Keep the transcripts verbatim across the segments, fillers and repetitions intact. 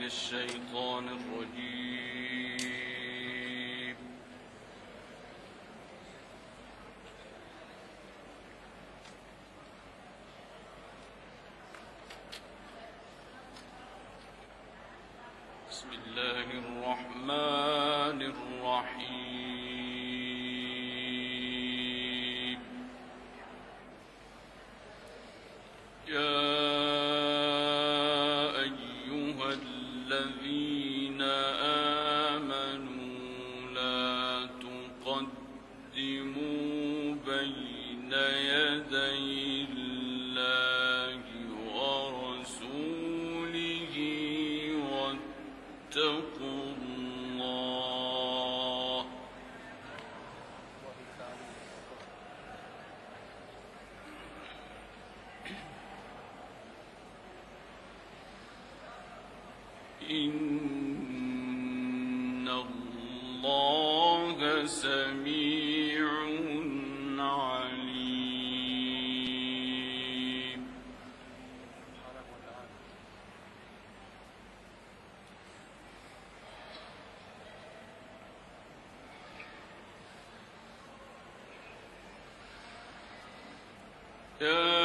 الشيطان الرجيم. بسم الله الرحمن الرحيم. يا أيها الذين آمنوا لا تقدموا بين يدي الله ورسوله واتقوا الله إن الله سميع عليم. يا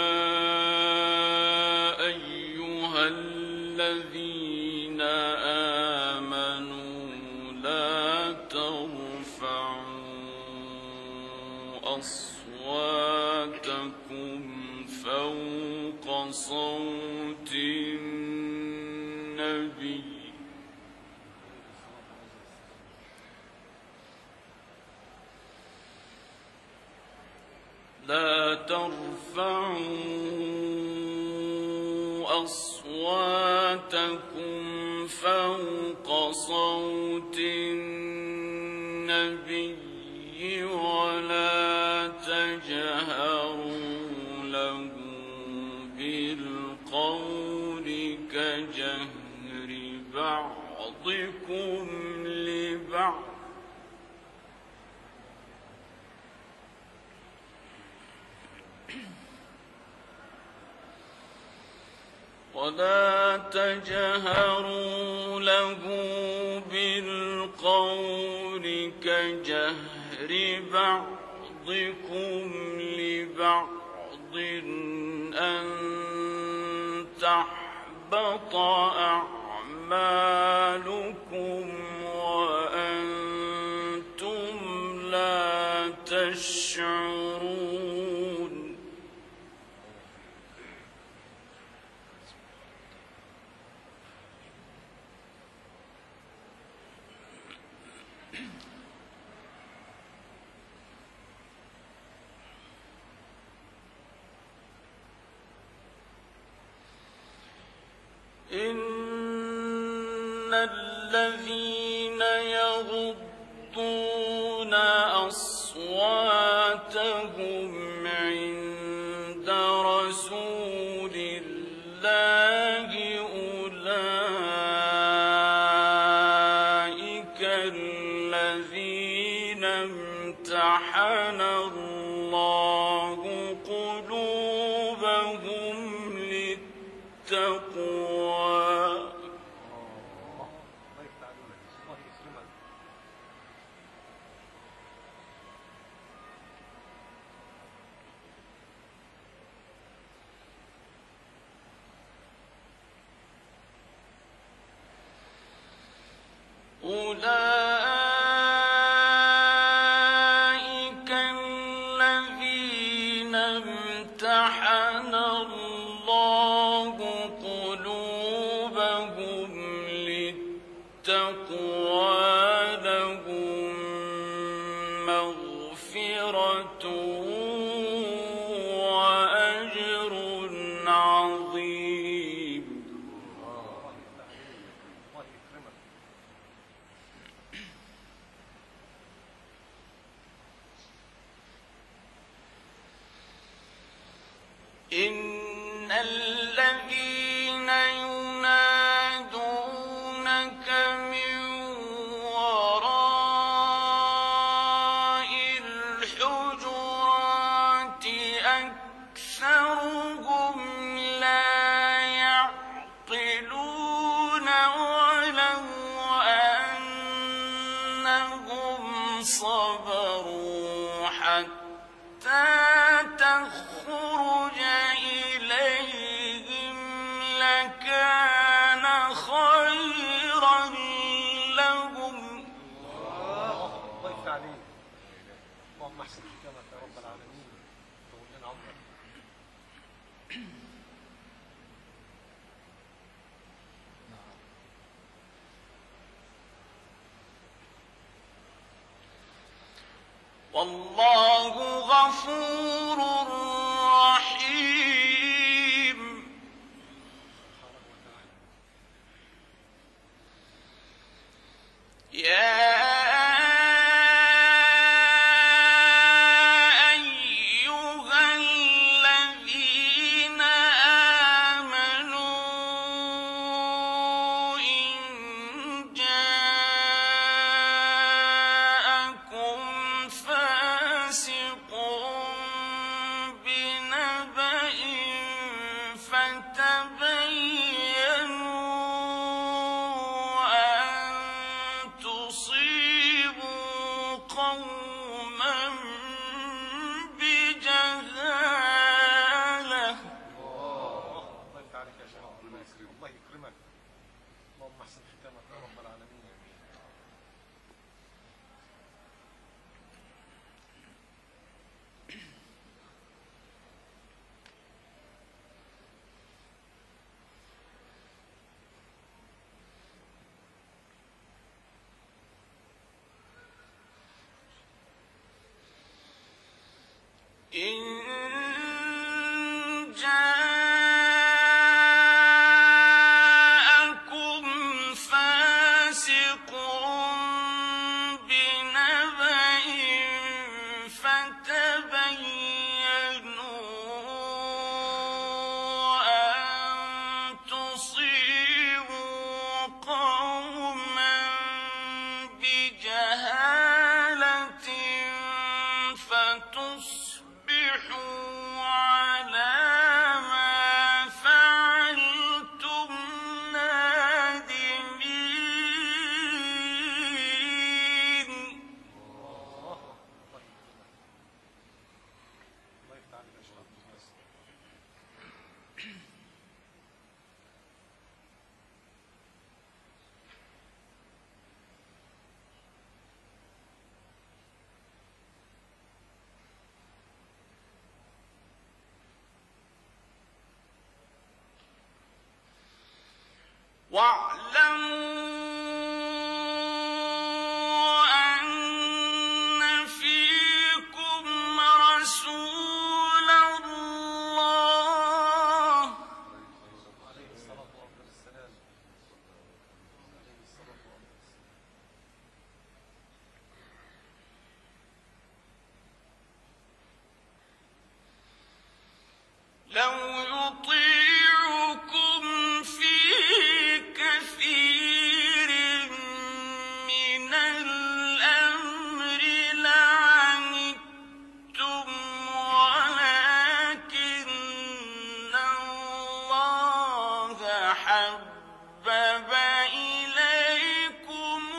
أيها الذين آمنوا لا ترفعوا أصواتكم فوق صوت النبي لا ترفعوا أصواتكم فوق صوت النبي ولا تجهروا له بالقول كجهر بعضكم لبعض ولا تجهروا له بالقول كجهر بعضكم لبعض أن تحبط أعمالكم وأنتم لا تشعرون. إن الذين يغضون أصواتهم عند رسول الله أولئك الذين امتحن الله قلوبهم للتقوى أولئك الذين امتحن الله قلوبهم للتقوى لهم مغفرة وأجر عظيم. إن الذين ينادونك من وراء الحجرات أكثرهم لا يعقلون ولا صبروا حتى تخرج إليهم لكان خيرا لهم. الله يفتح عليك. اللهم احسن حكمك يا رب العالمين. طول لنا عمرك. والله غفور رحيم. يا إن جاءكم فاسق بنبأ فتبينوا أن تصيبوا قوما بجهالة فتصبحوا على ما فعلتم نادمين. الله يفتح عليك يا شباب. واعلموا أن فيكم رسول الله عليه الصلاة والسلام. عليه الصلاة والسلام. لو يطيعكم في كثير من الأمر لعنتم ولكن الله حبب إليكم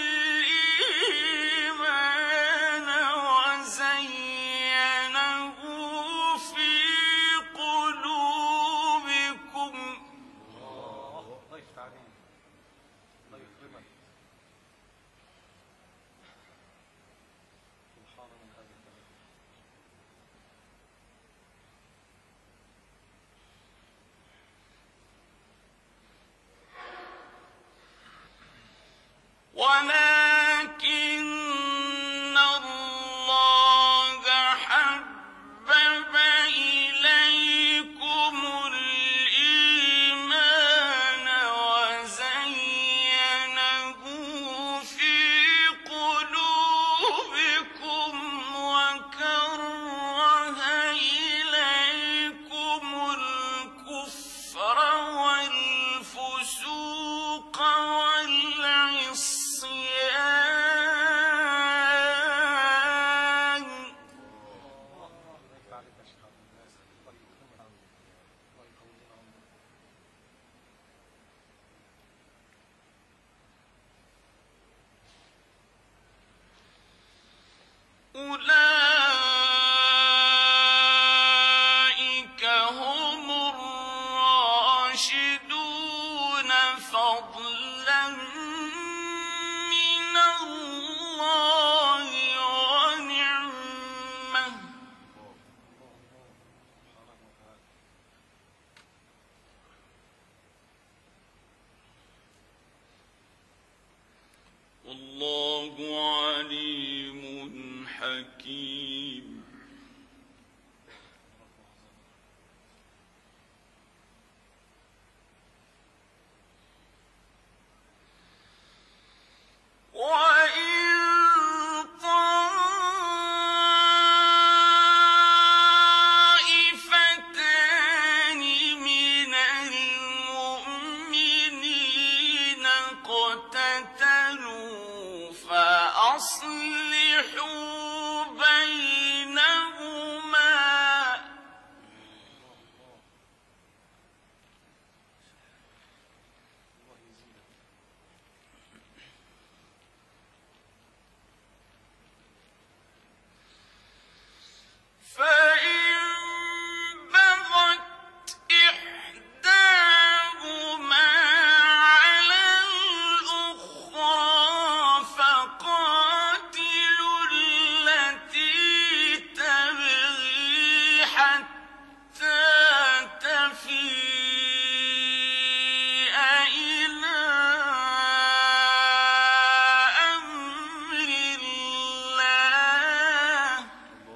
الإيمان وزينه في قلوبكم. الله يفتح عليك. الله يكرمك. سبحان من هذا الكلام. فضلا من الله ونعمة والله عليم حكيم. وَإِن طَائِفَتَانِ مِنَ الْمُؤْمِنِينَ اقْتَتَلُوا فَأَصْلِحُوا بَيْنَهُمَا فَإِن بَغَتْ إِحْدَاهُمَا عَلَى الْأُخْرَىٰ فَقَاتِلُوا الَّتِي تَبْغِي حَتَّىٰ تَفِيءَ إِلَىٰ أَمْرِ اللَّهِ ۚ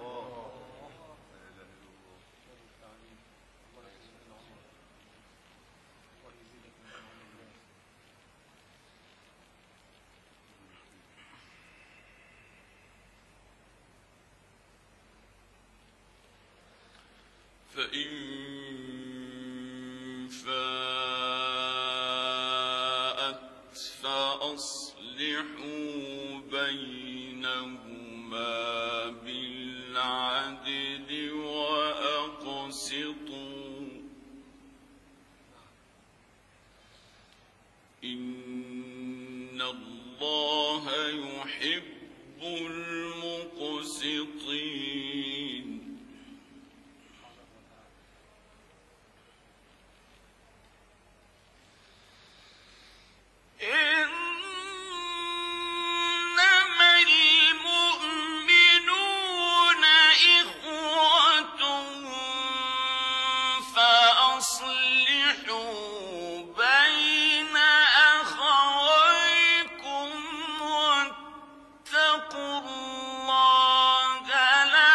فَإِن فَاءَتْ فَأَصْلِحُوا بَيْنَهُمَا بِالْعَدْلِ وَأَقْسِطُوا ۖ إِنَّ اللَّهَ يُحِبُّ الْمُقْسِطِينَ. إِنَّمَا الْمُؤْمِنُونَ إِخْوَةٌ فَأَصْلِحُوا بَيْنَ أَخَوَيْكُمْ وَاتَّقُوا اللَّهَ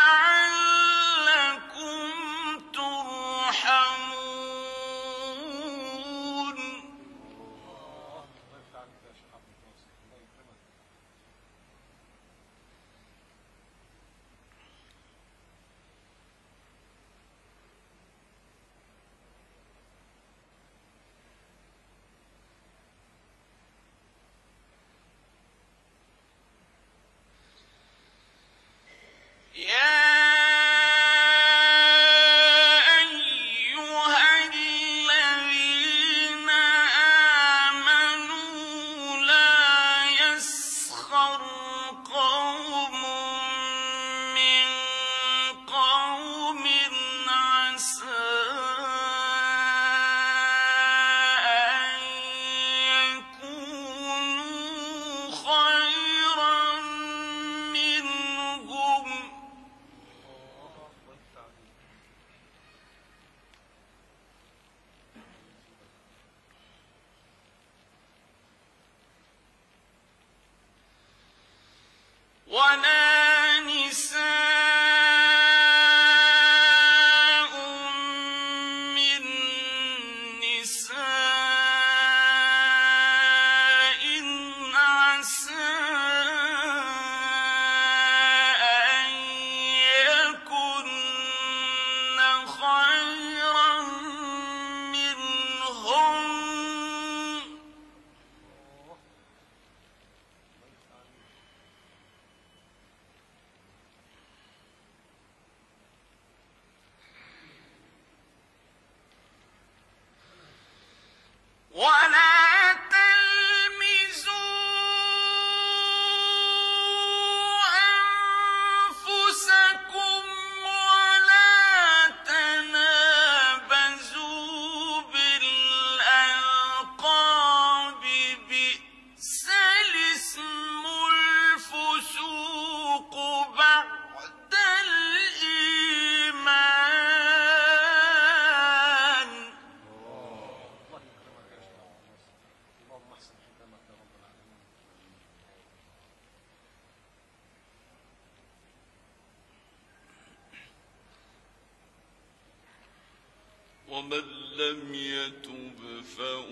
ومن لم يتب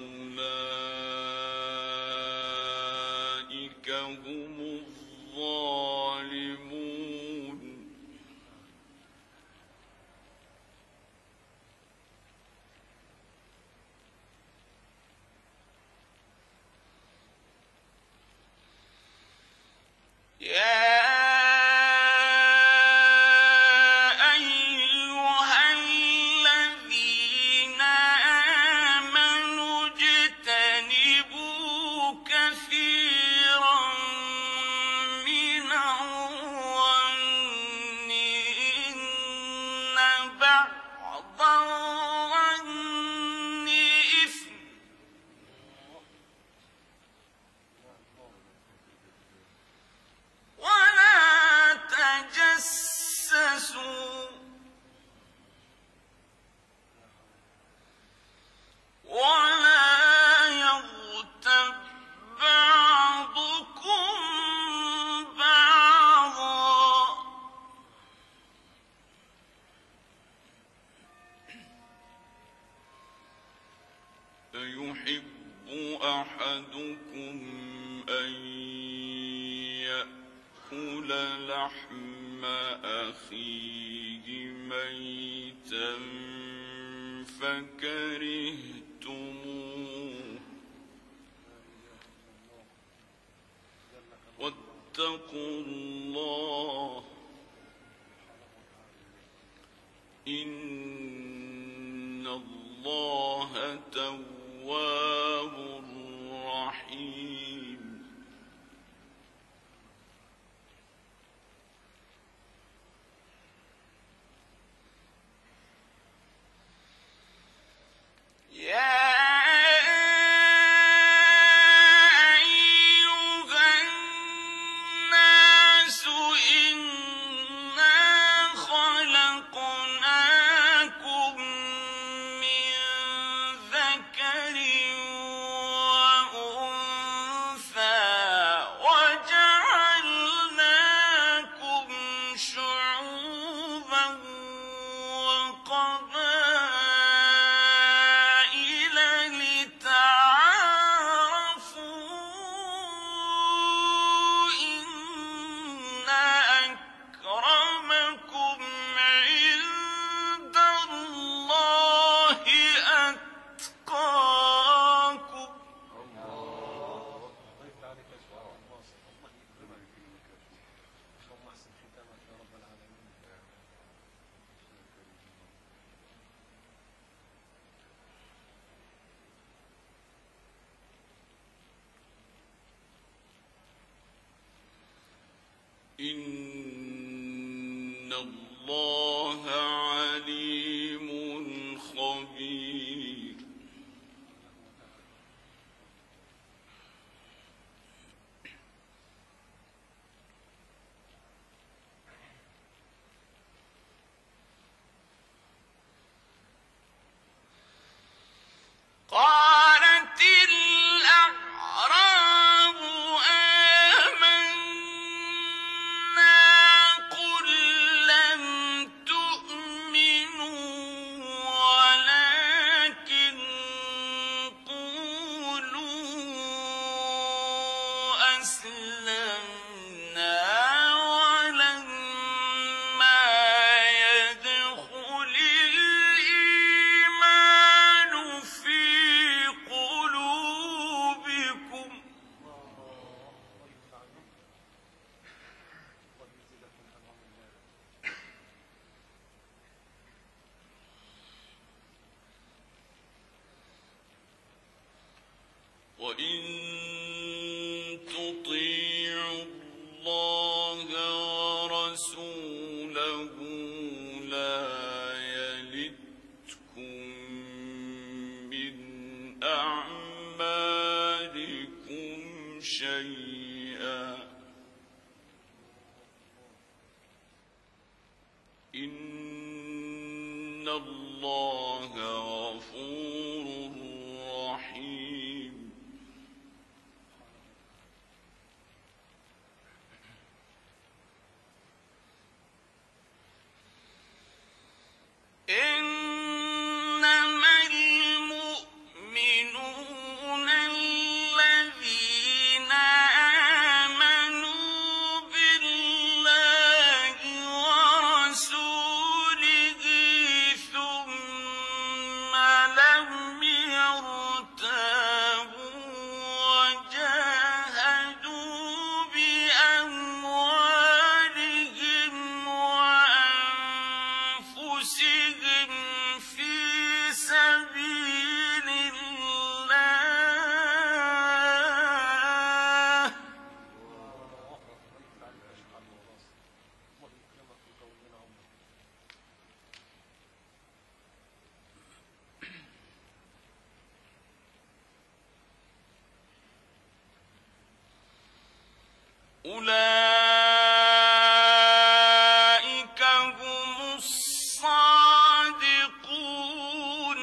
فأولئك هم الظالمون. يا أيحب أحدكم أن يأكل لحم أخيه ميتا فكرهتموه واتقوا الله إن الله تواب رحيم. يا إن الله عليم خبير. قالت الأعراب آمنا قل لم تؤمنوا ولكن قولوا أسلمنا ولما يدخل الإيمان في قلوبكم وإن تطيعوا الله ورسوله لا يلتكم من أعمالكم شيئا إن الله غفور رحيم. إنما أولئك هم الصادقون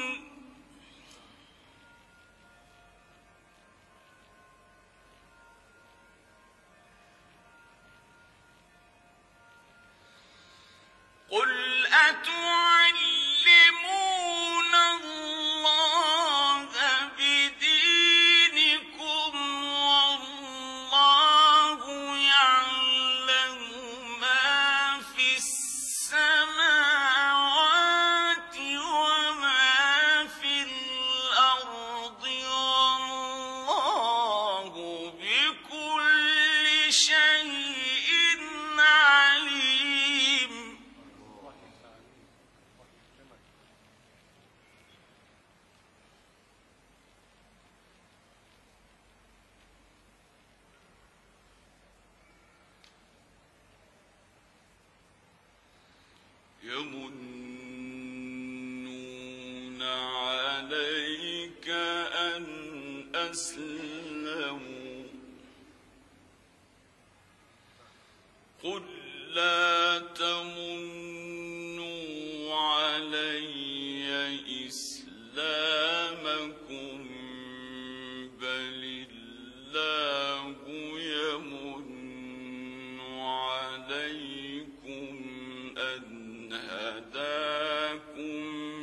قل أتعلمون الله بدينكم والله يعلم ما في السماوات وما في الأرض والله بكل شيء عليم. يمنون عليك أن أسلموا قل لا تمنوا علي إسلامكم بل الله يمن عليكم أن هداكم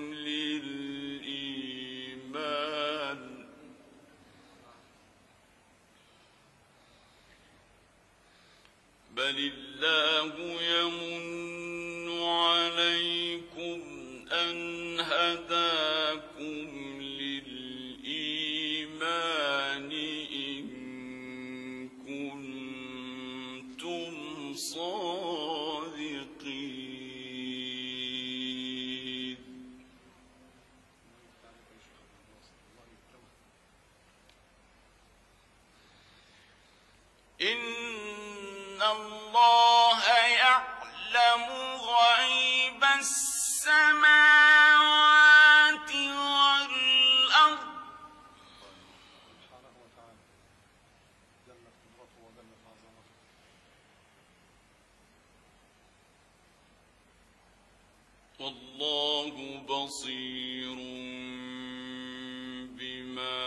للإيمان بل الله يمن عليكم أن هداكم للإيمان إن كنتم صادقين. إن الله يعلم غيب السماوات والأرض سبحانه وتعالى جلت قدرته وجلت عظمته. والله بصير بما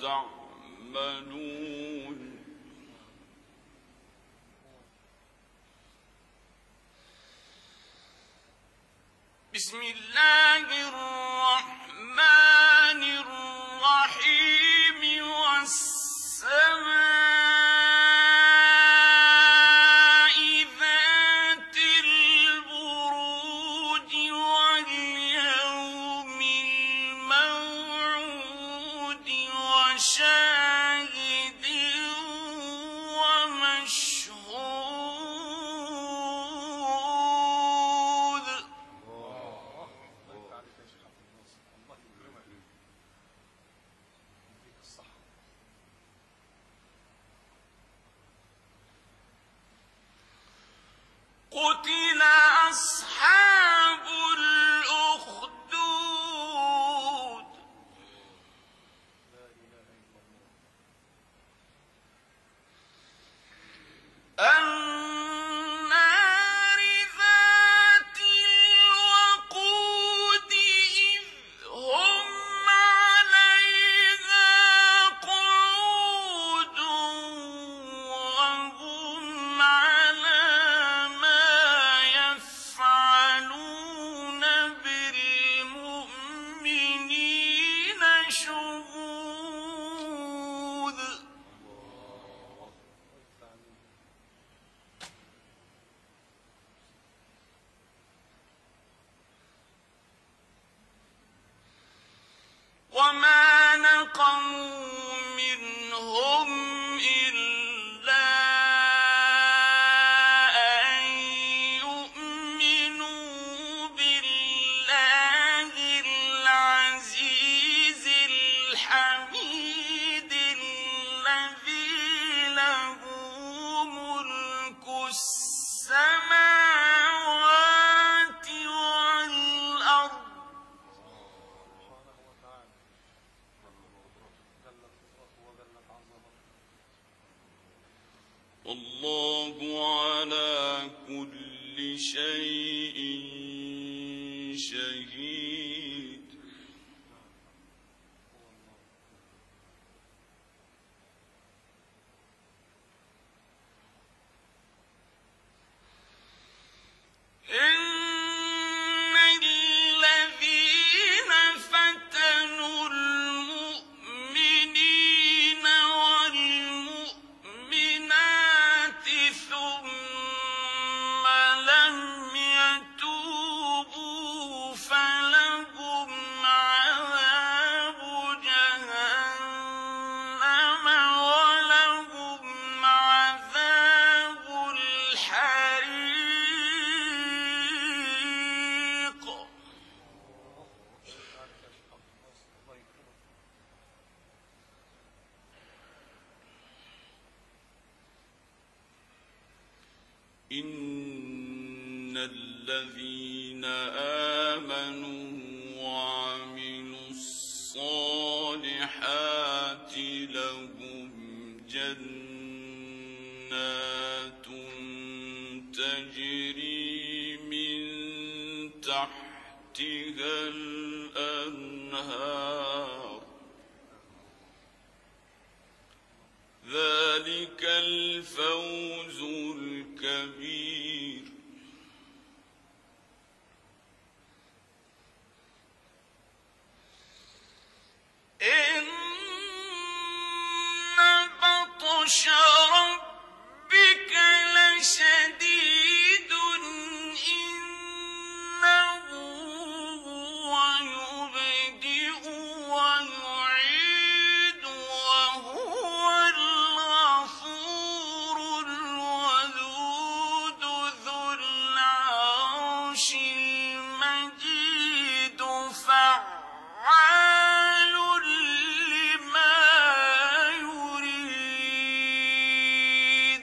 تعملون. بسم الله الرحمن الرحيم والسماء ذات البروج واليوم الموعود وشاهد ومشهود. الله عليك يا شيخ عبد الناصر، الله يكرمك يديك الصحة. قتل أصحاب الأخدود لا إله إلا الله. النار ذات الوقود إذ هم عليها قعود وهم على ما يفعلون بالمؤمنين شهود. وما نقموا منهم إلا أن يؤمنوا بالله العزيز الحميد الذي له ملك السماوات والأرض سبحانه وتعالى جلت قدرته وجلت عظمته. والله شيء شهيد إن الذين فتنوا المؤمنين والمؤمنات ثم لم يتوبوا فلهم عذاب جهنم ولهم عذاب الحريق إن الذين آمنوا وعملوا الصالحات لهم جنات تجري من تحتها الأنهار ذلك الفوز الكبير إن بطش ربك لشديد إنه هو يبدئ ويعيد وهو الغفور الودود ذو العرش المجيد فعال لما يريد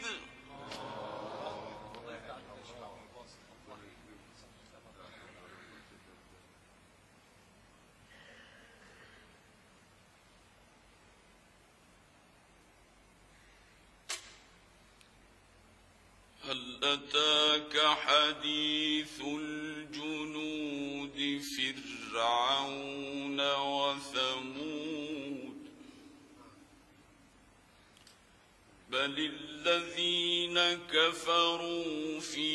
هل أتاك حديث الجنود فرعون وثمود بل الذين كفروا في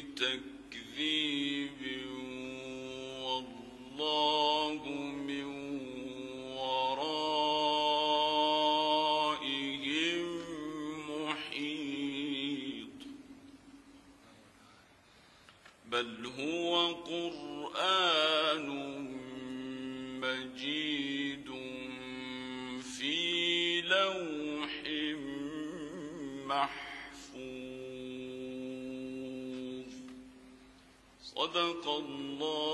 تكذيب والله من ورائهم محيط بل هو قرآن مجيد في لوح محفوظ صدق الله